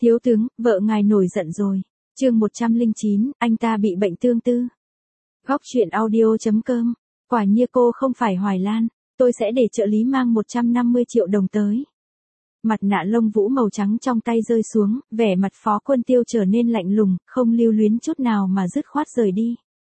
Thiếu tướng, vợ ngài nổi giận rồi. Chương 109, anh ta bị bệnh tương tư. Góc truyện audio.com. Quả nhiên cô không phải Hoài Lan, tôi sẽ để trợ lý mang 150 triệu đồng tới. Mặt nạ lông vũ màu trắng trong tay rơi xuống, vẻ mặt Phó Quân Tiêu trở nên lạnh lùng, không lưu luyến chút nào mà dứt khoát rời đi.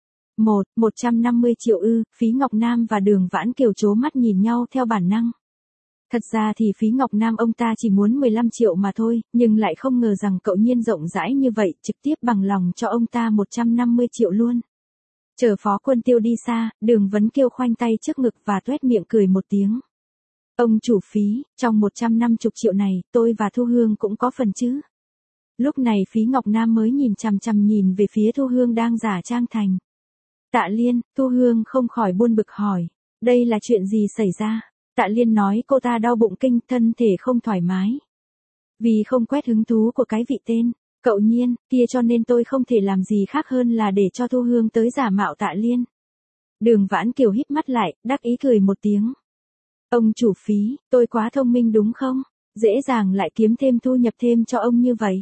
150 triệu ư? Phí Ngọc Nam và Đường Vãn Kiều trố mắt nhìn nhau theo bản năng. Thật ra thì Phí Ngọc Nam ông ta chỉ muốn 15 triệu mà thôi, nhưng lại không ngờ rằng cậu Nhiên rộng rãi như vậy, trực tiếp bằng lòng cho ông ta 150 triệu luôn. Chờ Phó Quân Tiêu đi xa, Đường Vấn Kiều khoanh tay trước ngực và tuét miệng cười một tiếng. Ông chủ Phí, trong 150 triệu này, tôi và Thu Hương cũng có phần chứ. Lúc này Phí Ngọc Nam mới nhìn chằm chằm nhìn về phía Thu Hương đang giả trang thành Tạ Liên. Thu Hương không khỏi buồn bực hỏi, đây là chuyện gì xảy ra? Tạ Liên nói cô ta đau bụng kinh, thân thể không thoải mái. Vì không quét hứng thú của cái vị tên cậu Nhiên kia cho nên tôi không thể làm gì khác hơn là để cho Thu Hương tới giả mạo Tạ Liên. Đường Vãn Kiều híp mắt lại, đắc ý cười một tiếng. Ông chủ Phí, tôi quá thông minh đúng không? Dễ dàng lại kiếm thêm thu nhập thêm cho ông như vậy.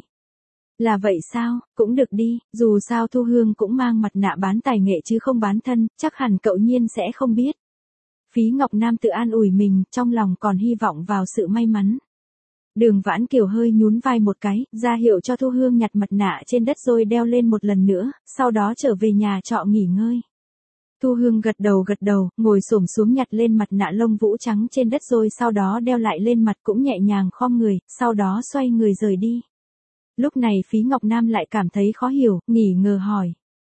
Là vậy sao? Cũng được đi, dù sao Thu Hương cũng mang mặt nạ bán tài nghệ chứ không bán thân, chắc hẳn cậu Nhiên sẽ không biết. Phí Ngọc Nam tự an ủi mình, trong lòng còn hy vọng vào sự may mắn. Đường Vãn Kiều hơi nhún vai một cái, ra hiệu cho Thu Hương nhặt mặt nạ trên đất rồi đeo lên một lần nữa, sau đó trở về nhà trọ nghỉ ngơi. Thu Hương gật đầu, ngồi xổm xuống nhặt lên mặt nạ lông vũ trắng trên đất rồi sau đó đeo lại lên mặt cũng nhẹ nhàng khom người, sau đó xoay người rời đi. Lúc này Phí Ngọc Nam lại cảm thấy khó hiểu, nghỉ ngờ hỏi.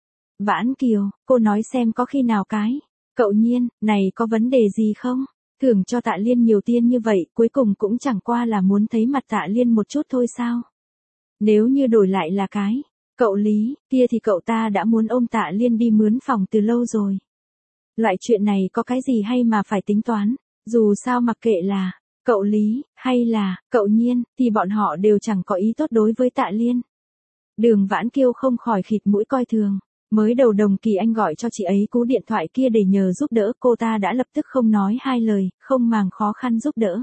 Vãn Kiều, cô nói xem có khi nào cái cậu Nhiên này có vấn đề gì không? Thưởng cho Tạ Liên nhiều tiền như vậy, cuối cùng cũng chẳng qua là muốn thấy mặt Tạ Liên một chút thôi sao? Nếu như đổi lại là cái cậu Lý, kia thì cậu ta đã muốn ôm Tạ Liên đi mướn phòng từ lâu rồi. Loại chuyện này có cái gì hay mà phải tính toán, dù sao mặc kệ là cậu Lý, hay là cậu Nhiên, thì bọn họ đều chẳng có ý tốt đối với Tạ Liên. Đường Vãn Kiều không khỏi khịt mũi coi thường. Mới đầu đồng kỳ anh gọi cho chị ấy cú điện thoại kia để nhờ giúp đỡ, cô ta đã lập tức không nói hai lời, không màng khó khăn giúp đỡ.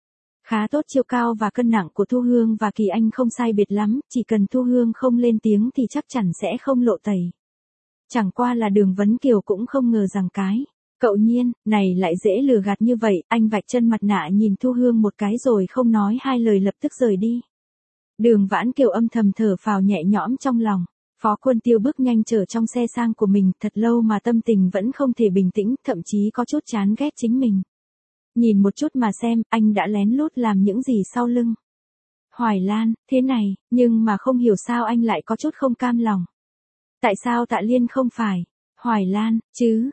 Khá tốt, chiều cao và cân nặng của Thu Hương và Kỳ Anh không sai biệt lắm, chỉ cần Thu Hương không lên tiếng thì chắc chắn sẽ không lộ tẩy. Chẳng qua là Đường Vấn Kiều cũng không ngờ rằng cái cậu Nhiên này lại dễ lừa gạt như vậy, anh vạch chân mặt nạ nhìn Thu Hương một cái rồi không nói hai lời lập tức rời đi. Đường Vãn Kiều âm thầm thở phào nhẹ nhõm trong lòng. Phó Quân Tiêu bước nhanh trở trong xe sang của mình, thật lâu mà tâm tình vẫn không thể bình tĩnh, thậm chí có chút chán ghét chính mình. Nhìn một chút mà xem, anh đã lén lút làm những gì sau lưng Hoài Lan, thế này, nhưng mà không hiểu sao anh lại có chút không cam lòng. Tại sao Tạ Liên không phải Hoài Lan, chứ?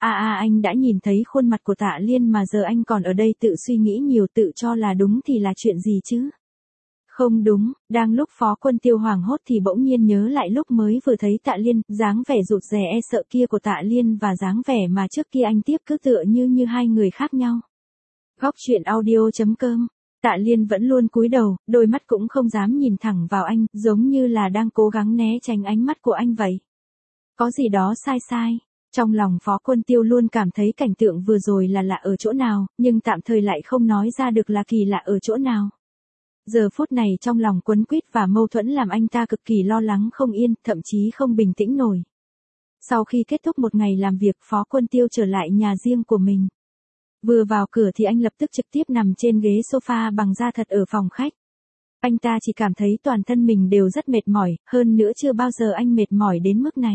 Anh đã nhìn thấy khuôn mặt của Tạ Liên mà giờ anh còn ở đây tự suy nghĩ nhiều, tự cho là đúng thì là chuyện gì chứ? Không đúng, đang lúc Phó Quân Tiêu hoảng hốt thì bỗng nhiên nhớ lại lúc mới vừa thấy Tạ Liên, dáng vẻ rụt rè e sợ kia của Tạ Liên và dáng vẻ mà trước kia anh tiếp cứ tựa như hai người khác nhau. Góc truyện audio.com. Tạ Liên vẫn luôn cúi đầu, đôi mắt cũng không dám nhìn thẳng vào anh, giống như là đang cố gắng né tránh ánh mắt của anh vậy. Có gì đó sai. Trong lòng Phó Quân Tiêu luôn cảm thấy cảnh tượng vừa rồi là lạ ở chỗ nào, nhưng tạm thời lại không nói ra được là kỳ lạ ở chỗ nào. Giờ phút này trong lòng quấn quýt và mâu thuẫn làm anh ta cực kỳ lo lắng không yên, thậm chí không bình tĩnh nổi. Sau khi kết thúc một ngày làm việc, Phó Quân Tiêu trở lại nhà riêng của mình. Vừa vào cửa thì anh lập tức trực tiếp nằm trên ghế sofa bằng da thật ở phòng khách. Anh ta chỉ cảm thấy toàn thân mình đều rất mệt mỏi, hơn nữa chưa bao giờ anh mệt mỏi đến mức này.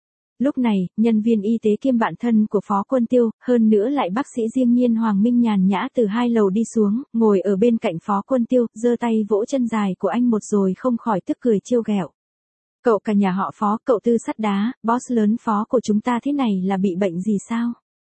Lúc này, nhân viên y tế kiêm bạn thân của Phó Quân Tiêu, hơn nữa lại bác sĩ riêng Nhiên Hoàng Minh nhàn nhã từ 2 lầu đi xuống, ngồi ở bên cạnh Phó Quân Tiêu, giơ tay vỗ chân dài của anh một rồi không khỏi tức cười trêu ghẹo. Cậu cả nhà họ Phó, cậu Tư Sắt Đá, boss lớn Phó của chúng ta thế này là bị bệnh gì sao?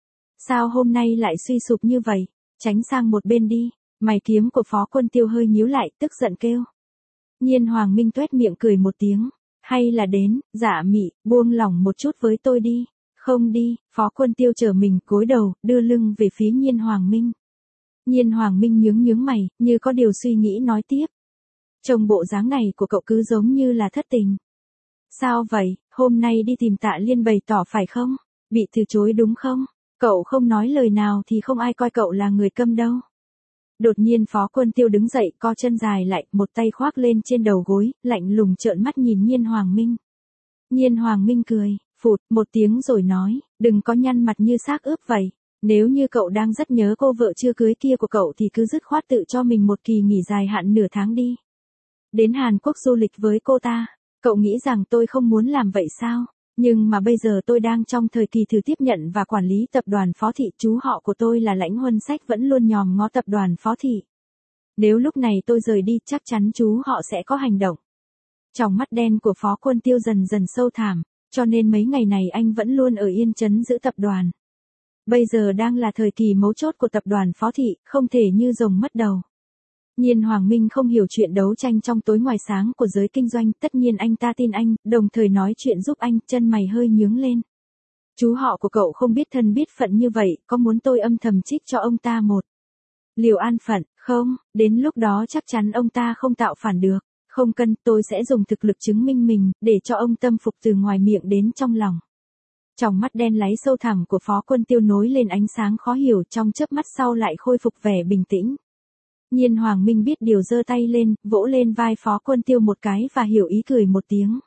Sao hôm nay lại suy sụp như vậy? Tránh sang một bên đi. Mày kiếm của Phó Quân Tiêu hơi nhíu lại, tức giận kêu. Nhiên Hoàng Minh tuét miệng cười một tiếng. Hay là đến, Dạ Mị, buông lỏng một chút với tôi đi. Không đi, Phó Quân Tiêu trở mình cúi đầu, đưa lưng về phía Nhiên Hoàng Minh. Nhiên Hoàng Minh nhướng mày, như có điều suy nghĩ nói tiếp. Trông bộ dáng này của cậu cứ giống như là thất tình. Sao vậy, hôm nay đi tìm Tạ Liên bày tỏ phải không? Bị từ chối đúng không? Cậu không nói lời nào thì không ai coi cậu là người câm đâu. Đột nhiên Phó Quân Tiêu đứng dậy, co chân dài lại, một tay khoác lên trên đầu gối, lạnh lùng trợn mắt nhìn Nhiên Hoàng Minh. Nhiên Hoàng Minh cười, phụt một tiếng rồi nói, đừng có nhăn mặt như xác ướp vậy. Nếu như cậu đang rất nhớ cô vợ chưa cưới kia của cậu thì cứ dứt khoát tự cho mình một kỳ nghỉ dài hạn nửa tháng đi. Đến Hàn Quốc du lịch với cô ta, cậu nghĩ rằng tôi không muốn làm vậy sao? Nhưng mà bây giờ tôi đang trong thời kỳ thử tiếp nhận và quản lý tập đoàn Phó Thị, chú họ của tôi là Lãnh Huân Sách vẫn luôn nhòm ngó tập đoàn Phó Thị. Nếu lúc này tôi rời đi chắc chắn chú họ sẽ có hành động. Tròng mắt đen của Phó Quân Tiêu dần dần sâu thẳm, cho nên mấy ngày này anh vẫn luôn ở Yên Trấn giữ tập đoàn. Bây giờ đang là thời kỳ mấu chốt của tập đoàn Phó Thị, không thể như rồng mất đầu. Nhiên Hoàng Minh không hiểu chuyện đấu tranh trong tối ngoài sáng của giới kinh doanh, tất nhiên anh ta tin anh, đồng thời nói chuyện giúp anh, chân mày hơi nhướng lên. Chú họ của cậu không biết thân biết phận như vậy, có muốn tôi âm thầm trích cho ông ta một liều an phận, không? Đến lúc đó chắc chắn ông ta không tạo phản được. Không cần, tôi sẽ dùng thực lực chứng minh mình, để cho ông tâm phục từ ngoài miệng đến trong lòng. Tròng mắt đen láy sâu thẳm của Phó Quân Tiêu nối lên ánh sáng khó hiểu, trong chớp mắt sau lại khôi phục vẻ bình tĩnh. Nhiên Hoàng Minh biết điều, giơ tay lên, vỗ lên vai Phó Quân Tiêu một cái và hiểu ý cười một tiếng.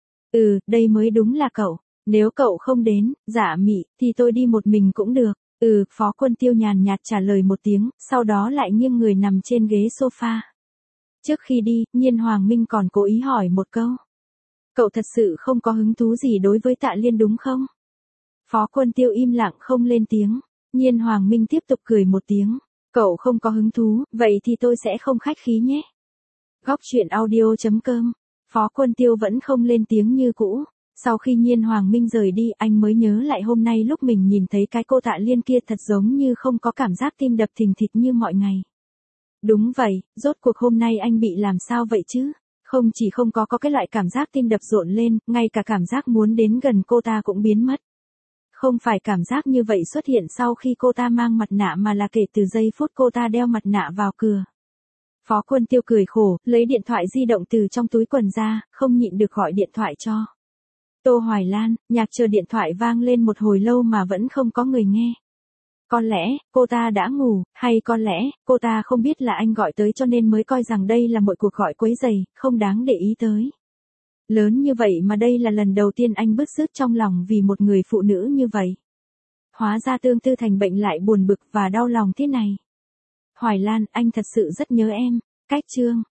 Đây mới đúng là cậu. Nếu cậu không đến, Dạ Mị, thì tôi đi một mình cũng được. Phó Quân Tiêu nhàn nhạt trả lời một tiếng, sau đó lại nghiêng người nằm trên ghế sofa. Trước khi đi, Nhiên Hoàng Minh còn cố ý hỏi một câu. Cậu thật sự không có hứng thú gì đối với Tạ Liên đúng không? Phó Quân Tiêu im lặng không lên tiếng. Nhiên Hoàng Minh tiếp tục cười một tiếng. Cậu không có hứng thú, vậy thì tôi sẽ không khách khí nhé. Góc truyện audio.com. Phó Quân Tiêu vẫn không lên tiếng như cũ. Sau khi Nhiên Hoàng Minh rời đi, anh mới nhớ lại hôm nay lúc mình nhìn thấy cái cô Tạ Liên kia thật giống như không có cảm giác tim đập thình thịch như mọi ngày. Đúng vậy, rốt cuộc hôm nay anh bị làm sao vậy chứ? Không chỉ không có cái loại cảm giác tim đập rộn lên, ngay cả cảm giác muốn đến gần cô ta cũng biến mất. Không phải cảm giác như vậy xuất hiện sau khi cô ta mang mặt nạ mà là kể từ giây phút cô ta đeo mặt nạ vào cửa. Phó Quân Tiêu cười khổ, lấy điện thoại di động từ trong túi quần ra, không nhịn được gọi điện thoại cho Tô Hoài Lan. Nhạc chờ điện thoại vang lên một hồi lâu mà vẫn không có người nghe. Có lẽ, cô ta đã ngủ, hay có lẽ, cô ta không biết là anh gọi tới cho nên mới coi rằng đây là một cuộc gọi quấy rầy, không đáng để ý tới. Lớn như vậy mà đây là lần đầu tiên anh bứt rứt trong lòng vì một người phụ nữ như vậy. Hóa ra Tương Tư thành bệnh lại buồn bực và đau lòng thế này. Hoài Lan, anh thật sự rất nhớ em. Cách chương